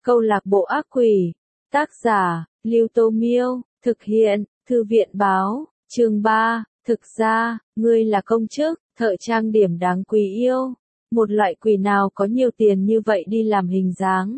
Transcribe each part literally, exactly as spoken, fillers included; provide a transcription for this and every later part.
Câu lạc bộ ác quỷ. Tác giả, Lưu Tô Miêu. Thực hiện, Thư viện báo. Chương ba. Thực ra, ngươi là công chức, thợ trang điểm đáng quý yêu. Một loại quỷ nào có nhiều tiền như vậy đi làm hình dáng.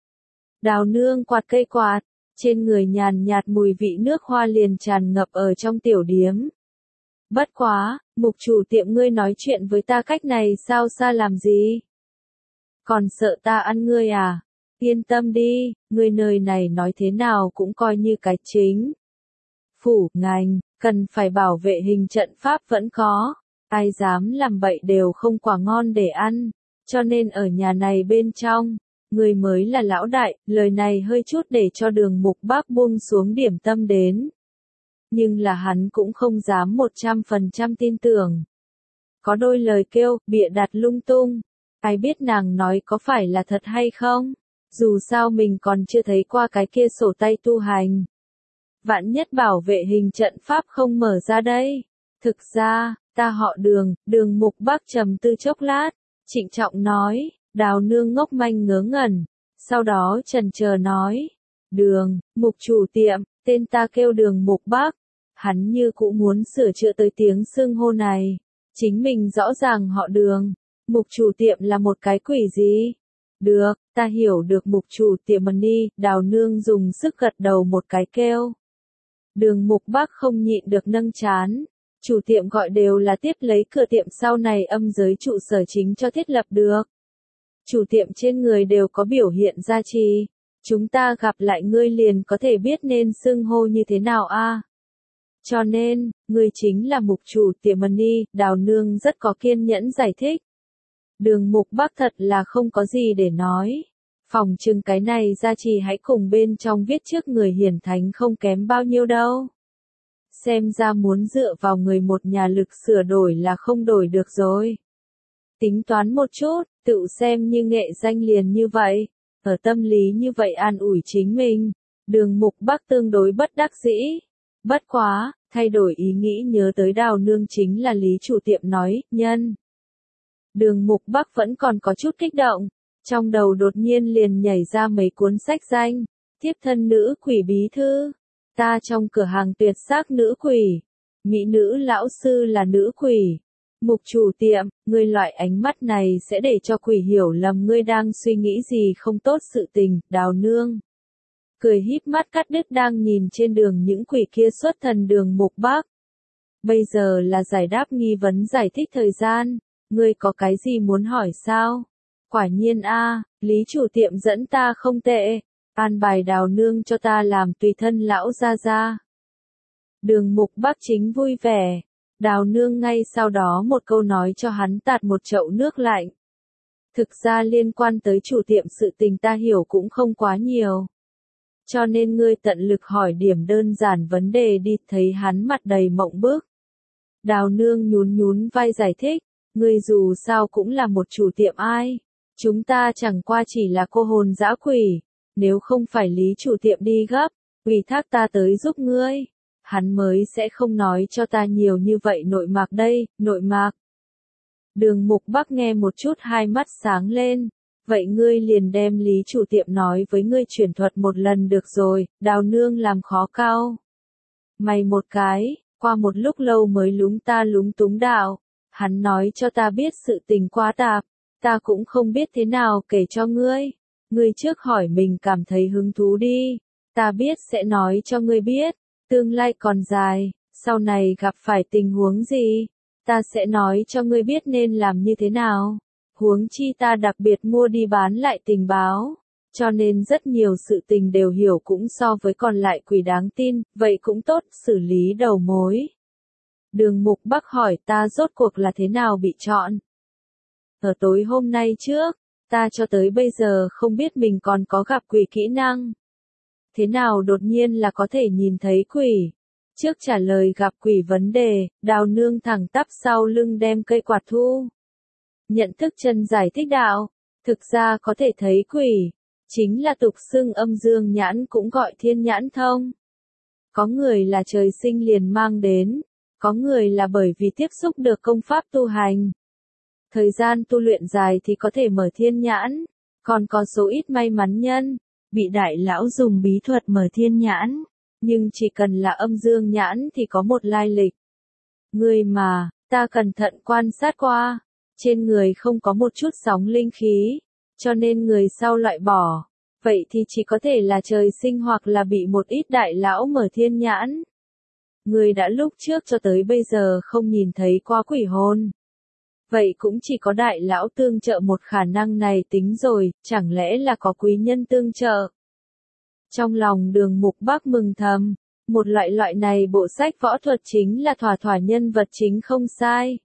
Đào nương quạt cây quạt, trên người nhàn nhạt mùi vị nước hoa liền tràn ngập ở trong tiểu điếm. Bất quá, mục chủ tiệm ngươi nói chuyện với ta cách này sao xa làm gì? Còn sợ ta ăn ngươi à? Yên tâm đi, ngươi nơi này nói thế nào cũng coi như cái chính. Phủ, ngành, cần phải bảo vệ hình trận pháp vẫn có. Ai dám làm bậy đều không quả ngon để ăn. Cho nên ở nhà này bên trong, ngươi mới là lão đại, lời này hơi chút để cho Đường Mục Bác buông xuống điểm tâm đến. Nhưng là hắn cũng không dám một trăm phần trăm tin tưởng. Có đôi lời kêu, bịa đặt lung tung. Ai biết nàng nói có phải là thật hay không? Dù sao mình còn chưa thấy qua cái kia sổ tay tu hành. Vạn nhất bảo vệ hình trận pháp không mở ra đây. Thực ra, ta họ Đường, Đường Mục Bác trầm tư chốc lát, trịnh trọng nói, Đào nương ngốc manh ngớ ngẩn, sau đó chần chờ nói, Đường, Mục chủ tiệm, tên ta kêu Đường Mục Bác. Hắn như cũng muốn sửa chữa tới tiếng xưng hô này, chính mình rõ ràng họ Đường, Mục chủ tiệm là một cái quỷ gì? Được, ta hiểu được Mục chủ tiệm đi, Đào nương dùng sức gật đầu một cái kêu. Đường Mục Bác không nhịn được nâng chán. Chủ tiệm gọi đều là tiếp lấy cửa tiệm sau này âm giới trụ sở chính cho thiết lập được. Chủ tiệm trên người đều có biểu hiện gia trì. Chúng ta gặp lại ngươi liền có thể biết nên xưng hô như thế nào a. Cho nên, ngươi chính là Mục chủ tiệm đi, Đào nương rất có kiên nhẫn giải thích. Đường Mục Bác thật là không có gì để nói. Phòng trưng cái này gia trì hãy cùng bên trong viết trước người hiển thánh không kém bao nhiêu đâu. Xem ra muốn dựa vào người một nhà lực sửa đổi là không đổi được rồi. Tính toán một chút, tự xem như nghệ danh liền như vậy. Ở tâm lý như vậy an ủi chính mình. Đường Mục Bác tương đối bất đắc dĩ. Bất quá, thay đổi ý nghĩ nhớ tới Đào nương chính là lý chủ tiệm nói, nhân. Đường Mục Bác vẫn còn có chút kích động. Trong đầu đột nhiên liền nhảy ra mấy cuốn sách danh. Tiếp thân nữ quỷ bí thư. Ta trong cửa hàng tuyệt sắc nữ quỷ. Mỹ nữ lão sư là nữ quỷ. Mục chủ tiệm, ngươi loại ánh mắt này sẽ để cho quỷ hiểu lầm ngươi đang suy nghĩ gì không tốt sự tình, Đào nương. Cười híp mắt cắt đứt đang nhìn trên đường những quỷ kia xuất thần Đường Mục Bác. Bây giờ là giải đáp nghi vấn giải thích thời gian, ngươi có cái gì muốn hỏi sao? Quả nhiên a, lý chủ tiệm dẫn ta không tệ. An bài Đào nương cho ta làm tùy thân lão gia gia. Đường Mục Bác chính vui vẻ. Đào nương ngay sau đó một câu nói cho hắn tạt một chậu nước lạnh. Thực ra liên quan tới chủ tiệm sự tình ta hiểu cũng không quá nhiều. Cho nên ngươi tận lực hỏi điểm đơn giản vấn đề đi, thấy hắn mặt đầy mộng bức. Đào nương nhún nhún vai giải thích, ngươi dù sao cũng là một chủ tiệm ai. Chúng ta chẳng qua chỉ là cô hồn dã quỷ. Nếu không phải lý chủ tiệm đi gấp, ủy thác ta tới giúp ngươi, hắn mới sẽ không nói cho ta nhiều như vậy nội mạc đây, nội mạc. Đường Mục Bác nghe một chút hai mắt sáng lên, vậy ngươi liền đem lý chủ tiệm nói với ngươi chuyển thuật một lần được rồi, Đào nương làm khó cao. Mày một cái, qua một lúc lâu mới lúng ta lúng túng đạo, hắn nói cho ta biết sự tình quá tạp, ta cũng không biết thế nào kể cho ngươi. Ngươi trước hỏi mình cảm thấy hứng thú đi, ta biết sẽ nói cho ngươi biết, tương lai còn dài, sau này gặp phải tình huống gì, ta sẽ nói cho ngươi biết nên làm như thế nào. Huống chi ta đặc biệt mua đi bán lại tình báo, cho nên rất nhiều sự tình đều hiểu cũng so với còn lại quỷ đáng tin, vậy cũng tốt, xử lý đầu mối. Đường Mục Bác hỏi ta rốt cuộc là thế nào bị chọn. Ở tối hôm nay trước, ta cho tới bây giờ không biết mình còn có gặp quỷ kỹ năng. Thế nào đột nhiên là có thể nhìn thấy quỷ? Trước trả lời gặp quỷ vấn đề, Đào nương thẳng tắp sau lưng đem cây quạt thu. Nhận thức chân giải thích đạo, thực ra có thể thấy quỷ, chính là tục xưng âm dương nhãn cũng gọi thiên nhãn thông. Có người là trời sinh liền mang đến, có người là bởi vì tiếp xúc được công pháp tu hành. Thời gian tu luyện dài thì có thể mở thiên nhãn, còn có số ít may mắn nhân, bị đại lão dùng bí thuật mở thiên nhãn, nhưng chỉ cần là âm dương nhãn thì có một lai lịch. Ngươi mà, ta cẩn thận quan sát qua, trên người không có một chút sóng linh khí, cho nên người sau loại bỏ, vậy thì chỉ có thể là trời sinh hoặc là bị một ít đại lão mở thiên nhãn. Ngươi đã lúc trước cho tới bây giờ không nhìn thấy qua quỷ hồn. Vậy cũng chỉ có đại lão tương trợ một khả năng này tính rồi, chẳng lẽ là có quý nhân tương trợ. Trong lòng Đường Mục Bắc mừng thầm, một loại loại này bộ sách võ thuật chính là thỏa thỏa nhân vật chính không sai.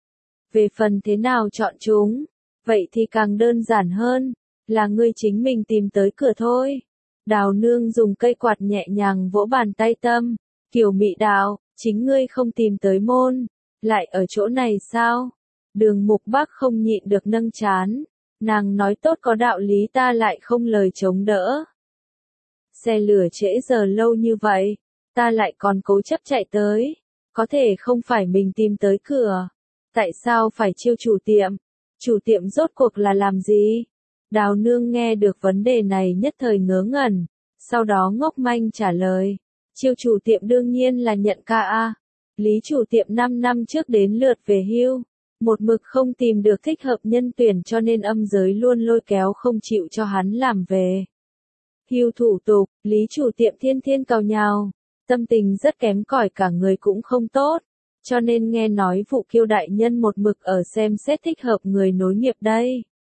Về phần thế nào chọn chúng, vậy thì càng đơn giản hơn, là ngươi chính mình tìm tới cửa thôi. Đào nương dùng cây quạt nhẹ nhàng vỗ bàn tay tâm, Kiều Mị Đào, chính ngươi không tìm tới môn, lại ở chỗ này sao? Đường Mục Bắc không nhịn được nâng chán, nàng nói tốt có đạo lý ta lại không lời chống đỡ. Xe lửa trễ giờ lâu như vậy, ta lại còn cố chấp chạy tới, có thể không phải mình tìm tới cửa, tại sao phải chiêu chủ tiệm, chủ tiệm rốt cuộc là làm gì? Đào nương nghe được vấn đề này nhất thời ngớ ngẩn, sau đó ngốc manh trả lời, chiêu chủ tiệm đương nhiên là nhận ca a. Lý chủ tiệm năm năm trước đến lượt về hưu, một mực không tìm được thích hợp nhân tuyển cho nên âm giới luôn lôi kéo không chịu cho hắn làm về. Hưu thủ tục, Lý chủ tiệm thiên thiên cào nhào, tâm tình rất kém cỏi cả người cũng không tốt, cho nên nghe nói vụ Kiêu đại nhân một mực ở xem xét thích hợp người nối nghiệp đây.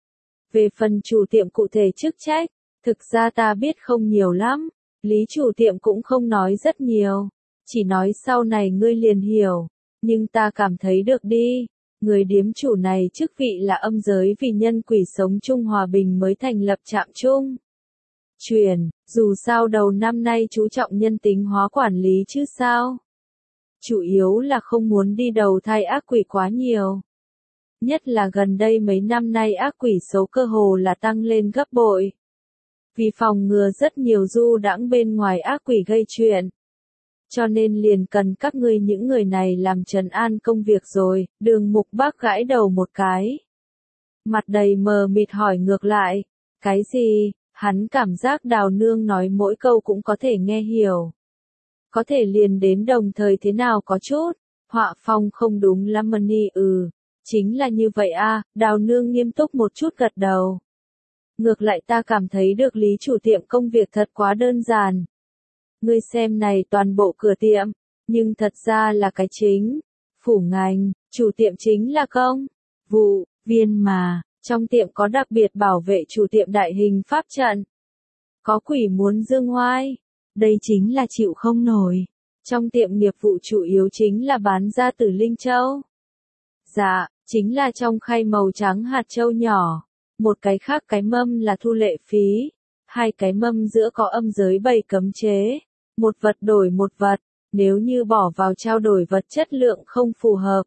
Về phần chủ tiệm cụ thể chức trách, thực ra ta biết không nhiều lắm, Lý chủ tiệm cũng không nói rất nhiều, chỉ nói sau này ngươi liền hiểu, nhưng ta cảm thấy được đi, người điếm chủ này chức vị là âm giới vì nhân quỷ sống chung hòa bình mới thành lập trạm chung. Truyền, dù sao đầu năm nay chú trọng nhân tính hóa quản lý chứ sao. Chủ yếu là không muốn đi đầu thai ác quỷ quá nhiều. Nhất là gần đây mấy năm nay ác quỷ số cơ hồ là tăng lên gấp bội. Vì phòng ngừa rất nhiều du đãng bên ngoài ác quỷ gây chuyện. Cho nên liền cần các ngươi những người này làm trấn an công việc rồi, Đường Mục Bắc gãi đầu một cái. Mặt đầy mờ mịt hỏi ngược lại, cái gì? Hắn cảm giác Đào nương nói mỗi câu cũng có thể nghe hiểu. Có thể liền đến đồng thời thế nào có chút, họa phong không đúng lắm mani ừ, chính là như vậy a. Đào nương nghiêm túc một chút gật đầu. Ngược lại ta cảm thấy được Lý chủ tiệm công việc thật quá đơn giản. Ngươi xem này toàn bộ cửa tiệm, nhưng thật ra là cái chính, phủ ngành, chủ tiệm chính là công, vụ, viên mà. Trong tiệm có đặc biệt bảo vệ chủ tiệm đại hình pháp trận. Có quỷ muốn dương oai. Đây chính là chịu không nổi. Trong tiệm nghiệp vụ chủ yếu chính là bán ra tử linh châu. Dạ, chính là trong khay màu trắng hạt châu nhỏ. Một cái khác cái mâm là thu lệ phí. Hai cái mâm giữa có âm giới bày cấm chế. Một vật đổi một vật. Nếu như bỏ vào trao đổi vật chất lượng không phù hợp.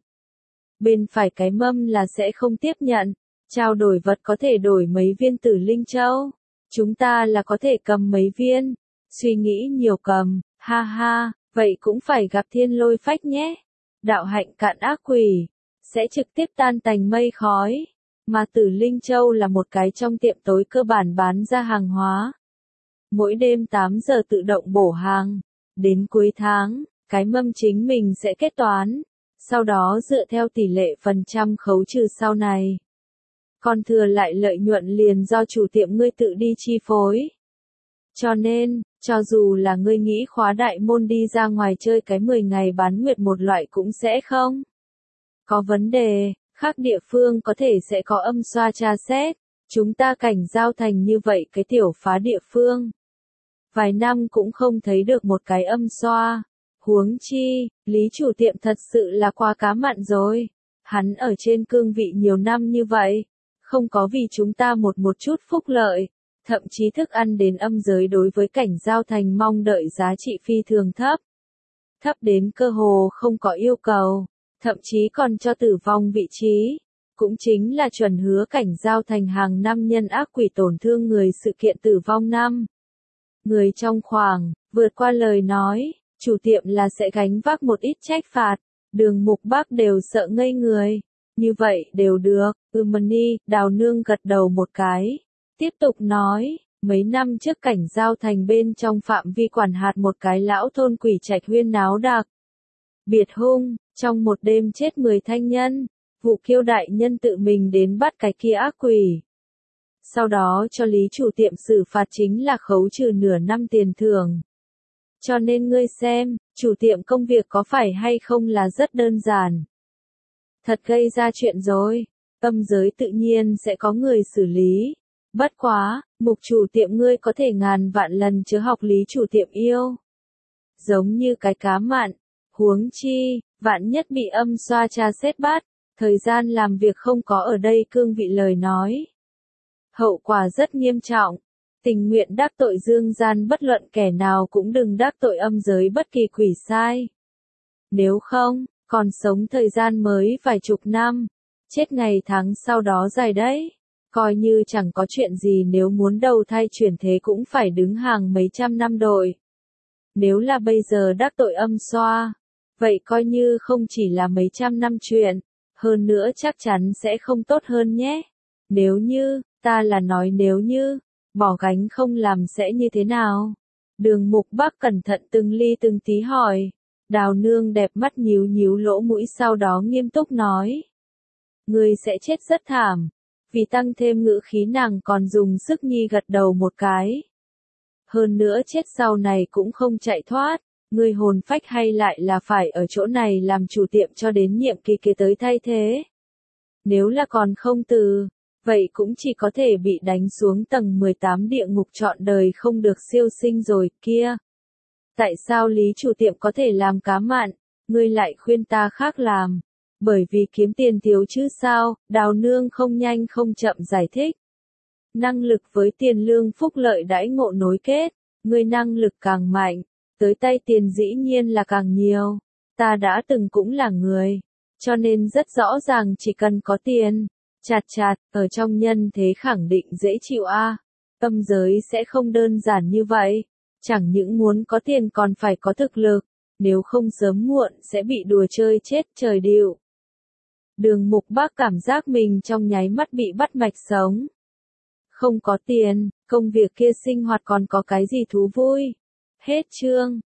Bên phải cái mâm là sẽ không tiếp nhận. Trao đổi vật có thể đổi mấy viên tử linh châu. Chúng ta là có thể cầm mấy viên. Suy nghĩ nhiều cầm, ha ha, vậy cũng phải gặp thiên lôi phách nhé. Đạo hạnh cạn ác quỷ, sẽ trực tiếp tan tành mây khói. Mà tử linh châu là một cái trong tiệm tối cơ bản bán ra hàng hóa. Mỗi đêm tám giờ tự động bổ hàng. Đến cuối tháng, cái mâm chính mình sẽ kết toán. Sau đó dựa theo tỷ lệ phần trăm khấu trừ sau này. Còn thừa lại lợi nhuận liền do chủ tiệm ngươi tự đi chi phối. Cho nên, cho dù là ngươi nghĩ khóa đại môn đi ra ngoài chơi cái mười ngày bán nguyệt một loại cũng sẽ không. Có vấn đề, khác địa phương có thể sẽ có âm xoa tra xét, chúng ta cảnh giao thành như vậy cái tiểu phá địa phương. Vài năm cũng không thấy được một cái âm xoa. Huống chi, Lý chủ tiệm thật sự là qua cá mặn rồi. Hắn ở trên cương vị nhiều năm như vậy. Không có vì chúng ta một một chút phúc lợi, thậm chí thức ăn đến âm giới đối với cảnh giao thành mong đợi giá trị phi thường thấp. Thấp đến cơ hồ không có yêu cầu, thậm chí còn cho tử vong vị trí. Cũng chính là chuẩn hứa cảnh giao thành hàng năm nhân ác quỷ tổn thương người sự kiện tử vong năm. Người trong khoảng, vượt qua lời nói, chủ tiệm là sẽ gánh vác một ít trách phạt, Đường Mục Bắc đều sợ ngây người. Như vậy đều được, ừ mani, Đào nương gật đầu một cái. Tiếp tục nói, Mấy năm trước cảnh giao thành bên trong phạm vi quản hạt một cái lão thôn quỷ trạch huyên náo đặc biệt hung, trong một đêm chết mười thanh nhân, vụ kiêu đại nhân tự mình đến bắt cái kia ác quỷ. Sau đó cho lý chủ tiệm xử phạt chính là khấu trừ nửa năm tiền thưởng. Cho nên ngươi xem, chủ tiệm công việc có phải hay không là rất đơn giản. Thật gây ra chuyện rồi, âm giới tự nhiên sẽ có người xử lý. Bất quá, mục chủ tiệm ngươi có thể ngàn vạn lần chớ học lý chủ tiệm yêu. Giống như cái cá mặn, huống chi, vạn nhất bị âm xoa tra xét bắt, thời gian làm việc không có ở đây cương vị lời nói. Hậu quả rất nghiêm trọng, tình nguyện đắc tội dương gian bất luận kẻ nào cũng đừng đắc tội âm giới bất kỳ quỷ sai. Nếu không, còn sống thời gian mới vài chục năm, chết ngày tháng sau đó dài đấy. Coi như chẳng có chuyện gì nếu muốn đầu thai chuyển thế cũng phải đứng hàng mấy trăm năm đội. Nếu là bây giờ đắc tội âm xoa, vậy coi như không chỉ là mấy trăm năm chuyện, hơn nữa chắc chắn sẽ không tốt hơn nhé. Nếu như, ta là nói nếu như, bỏ gánh không làm sẽ như thế nào? Đường Mục Bắc cẩn thận từng ly từng tí hỏi. Đào nương đẹp mắt nhíu nhíu lỗ mũi sau đó nghiêm túc nói. Ngươi sẽ chết rất thảm. Vì tăng thêm ngữ khí nàng còn dùng sức nhi gật đầu một cái. Hơn nữa chết sau này cũng không chạy thoát, ngươi hồn phách hay lại là phải ở chỗ này làm chủ tiệm cho đến nhiệm kỳ kế tới thay thế. Nếu là còn không từ, vậy cũng chỉ có thể bị đánh xuống tầng mười tám địa ngục trọn đời không được siêu sinh rồi kia. Tại sao lý chủ tiệm có thể làm cá mặn, ngươi lại khuyên ta khác làm? Bởi vì kiếm tiền thiếu chứ sao, Đào nương không nhanh không chậm giải thích. Năng lực với tiền lương phúc lợi đãi ngộ nối kết, ngươi năng lực càng mạnh, tới tay tiền dĩ nhiên là càng nhiều. Ta đã từng cũng là người, cho nên rất rõ ràng chỉ cần có tiền, chạt chạt, ở trong nhân thế khẳng định dễ chịu a. À. Âm giới sẽ không đơn giản như vậy, chẳng những muốn có tiền còn phải có thực lực, nếu không sớm muộn sẽ bị đùa chơi chết trời điệu. Đường Mục Bắc cảm giác mình trong nháy mắt bị bắt mạch sống. Không có tiền, công việc kia sinh hoạt còn có cái gì thú vui. Hết chương.